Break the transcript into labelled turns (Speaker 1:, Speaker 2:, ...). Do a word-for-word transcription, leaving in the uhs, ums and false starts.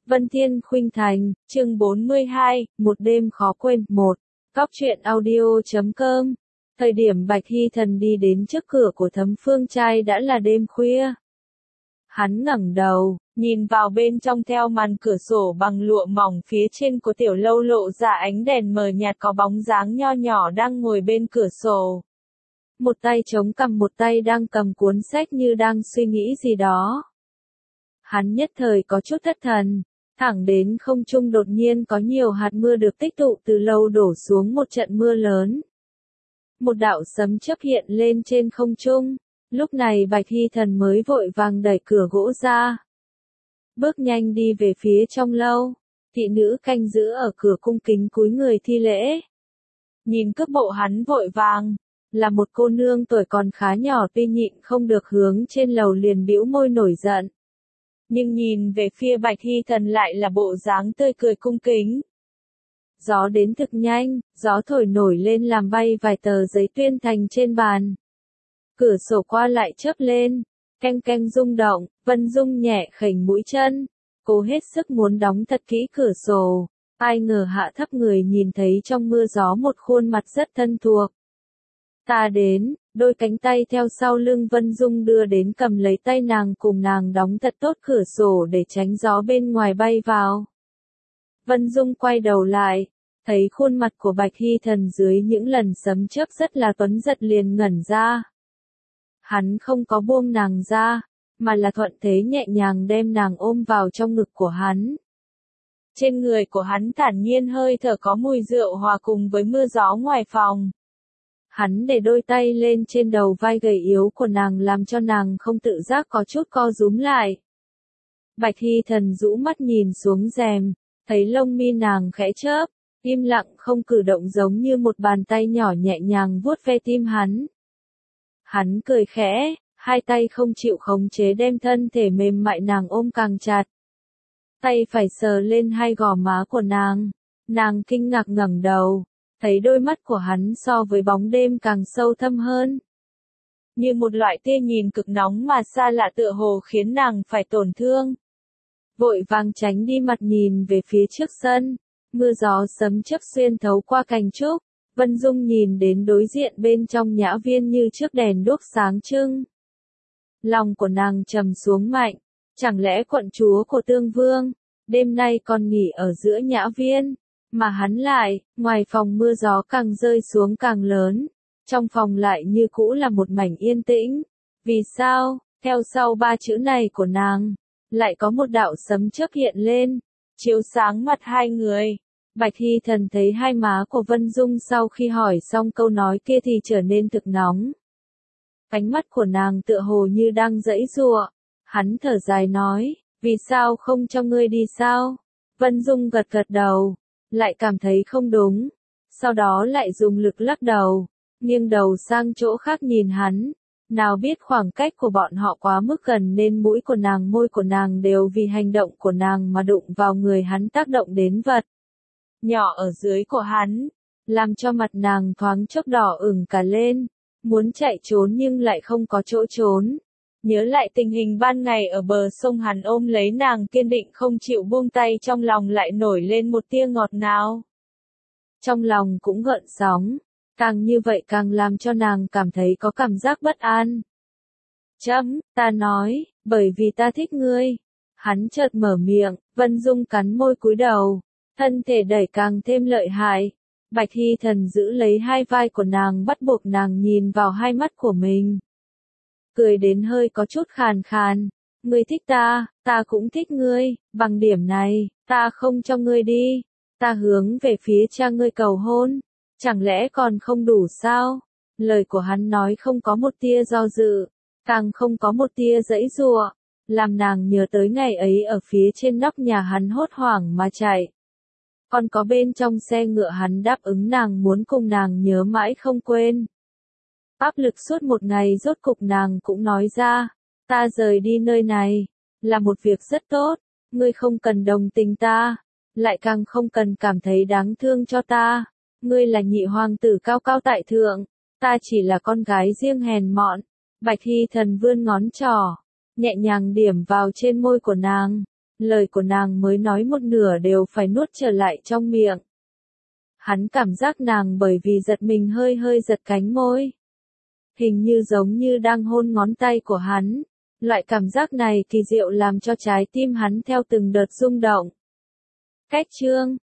Speaker 1: Vân Thiên Khuynh Thành, chương bốn mươi hai, một đêm khó quên, một. Góc truyện audio chấm com. Thời điểm Bạch Hy Thần đi đến trước cửa của Thấm Phương trai đã là đêm khuya. Hắn ngẩng đầu, nhìn vào bên trong theo màn cửa sổ bằng lụa mỏng phía trên của tiểu lâu lộ ra ánh đèn mờ nhạt có bóng dáng nho nhỏ đang ngồi bên cửa sổ. Một tay chống cằm một tay đang cầm cuốn sách như đang suy nghĩ gì đó. Hắn nhất thời có chút thất thần. Thẳng đến không trung đột nhiên có nhiều hạt mưa được tích tụ từ lâu đổ xuống một trận mưa lớn. Một đạo sấm chớp hiện lên trên không trung, lúc này Bạch Hy Thần mới vội vàng đẩy cửa gỗ ra. Bước nhanh đi về phía trong lâu, thị nữ canh giữ ở cửa cung kính cúi người thi lễ. Nhìn cước bộ hắn vội vàng, là một cô nương tuổi còn khá nhỏ tuy nhịn không được hướng trên lầu liền bĩu môi nổi giận. Nhưng nhìn về phía Bạch Hy Thần lại là bộ dáng tươi cười cung kính. Gió đến thực nhanh, gió thổi nổi lên làm bay vài tờ giấy tuyên thành trên bàn. Cửa sổ qua lại chớp lên, canh canh rung động, Vân Dung nhẹ khểnh mũi chân, cố hết sức muốn đóng thật kỹ cửa sổ. Ai ngờ hạ thấp người nhìn thấy trong mưa gió một khuôn mặt rất thân thuộc. Ta đến. Đôi cánh tay theo sau lưng Vân Dung đưa đến cầm lấy tay nàng cùng nàng đóng thật tốt cửa sổ để tránh gió bên ngoài bay vào. Vân Dung quay đầu lại, thấy khuôn mặt của Bạch Hy Thần dưới những lần sấm chớp rất là tuấn giật liền ngẩn ra. Hắn không có buông nàng ra, mà là thuận thế nhẹ nhàng đem nàng ôm vào trong ngực của hắn. Trên người của hắn thản nhiên hơi thở có mùi rượu hòa cùng với mưa gió ngoài phòng. Hắn để đôi tay lên trên đầu vai gầy yếu của nàng làm cho nàng không tự giác có chút co rúm lại. Bạch Hy Thần rũ mắt nhìn xuống rèm, thấy lông mi nàng khẽ chớp, im lặng không cử động giống như một bàn tay nhỏ nhẹ nhàng vuốt ve tim hắn. Hắn cười khẽ, hai tay không chịu khống chế đem thân thể mềm mại nàng ôm càng chặt. Tay phải sờ lên hai gò má của nàng, nàng kinh ngạc ngẩng đầu. Thấy đôi mắt của hắn so với bóng đêm càng sâu thâm hơn. Như một loại tia nhìn cực nóng mà xa lạ tựa hồ khiến nàng phải tổn thương. Vội vàng tránh đi mặt nhìn về phía trước sân, mưa gió sấm chớp xuyên thấu qua cành trúc, Vân Dung nhìn đến đối diện bên trong nhã viên như trước đèn đuốc sáng trưng. Lòng của nàng trầm xuống mạnh, chẳng lẽ quận chúa của Tương Vương, đêm nay còn nghỉ ở giữa nhã viên? Mà hắn lại, ngoài phòng mưa gió càng rơi xuống càng lớn, trong phòng lại như cũ là một mảnh yên tĩnh. Vì sao, theo sau ba chữ này của nàng, lại có một đạo sấm chớp hiện lên, chiếu sáng mặt hai người. Bạch Hy Thần thấy hai má của Vân Dung sau khi hỏi xong câu nói kia thì trở nên thực nóng. Ánh mắt của nàng tựa hồ như đang giãy giụa, hắn thở dài nói, vì sao không cho ngươi đi sao? Vân Dung gật gật đầu. Lại cảm thấy không đúng, sau đó lại dùng lực lắc đầu, nghiêng đầu sang chỗ khác nhìn hắn, nào biết khoảng cách của bọn họ quá mức gần nên mũi của nàng môi của nàng đều vì hành động của nàng mà đụng vào người hắn tác động đến vật nhỏ ở dưới của hắn, làm cho mặt nàng thoáng chốc đỏ ửng cả lên, muốn chạy trốn nhưng lại không có chỗ trốn. Nhớ lại tình hình ban ngày ở bờ sông hắn ôm lấy nàng kiên định không chịu buông tay trong lòng lại nổi lên một tia ngọt ngào. Trong lòng cũng gợn sóng, càng như vậy càng làm cho nàng cảm thấy có cảm giác bất an. Chấm, ta nói, bởi vì ta thích ngươi. Hắn chợt mở miệng, Vân Dung cắn môi cúi đầu, thân thể đẩy càng thêm lợi hại. Bạch Hy Thần giữ lấy hai vai của nàng bắt buộc nàng nhìn vào hai mắt của mình. Cười đến hơi có chút khàn khàn, ngươi thích ta, ta cũng thích ngươi, bằng điểm này, ta không cho ngươi đi, ta hướng về phía cha ngươi cầu hôn, chẳng lẽ còn không đủ sao? Lời của hắn nói không có một tia do dự, càng không có một tia giãy giụa, làm nàng nhớ tới ngày ấy ở phía trên nóc nhà hắn hốt hoảng mà chạy. Còn có bên trong xe ngựa hắn đáp ứng nàng muốn cùng nàng nhớ mãi không quên. Áp lực suốt một ngày rốt cục nàng cũng nói ra, ta rời đi nơi này, là một việc rất tốt, ngươi không cần đồng tình ta, lại càng không cần cảm thấy đáng thương cho ta, ngươi là nhị hoàng tử cao cao tại thượng, ta chỉ là con gái riêng hèn mọn. Bạch Hy Thần vươn ngón trỏ, nhẹ nhàng điểm vào trên môi của nàng, Lời của nàng mới nói một nửa đều phải nuốt trở lại trong miệng. Hắn cảm giác nàng bởi vì giật mình hơi hơi giật cánh môi. Hình như giống như đang hôn ngón tay của hắn. Loại cảm giác này kỳ diệu làm cho trái tim hắn theo từng đợt rung động. Kết chương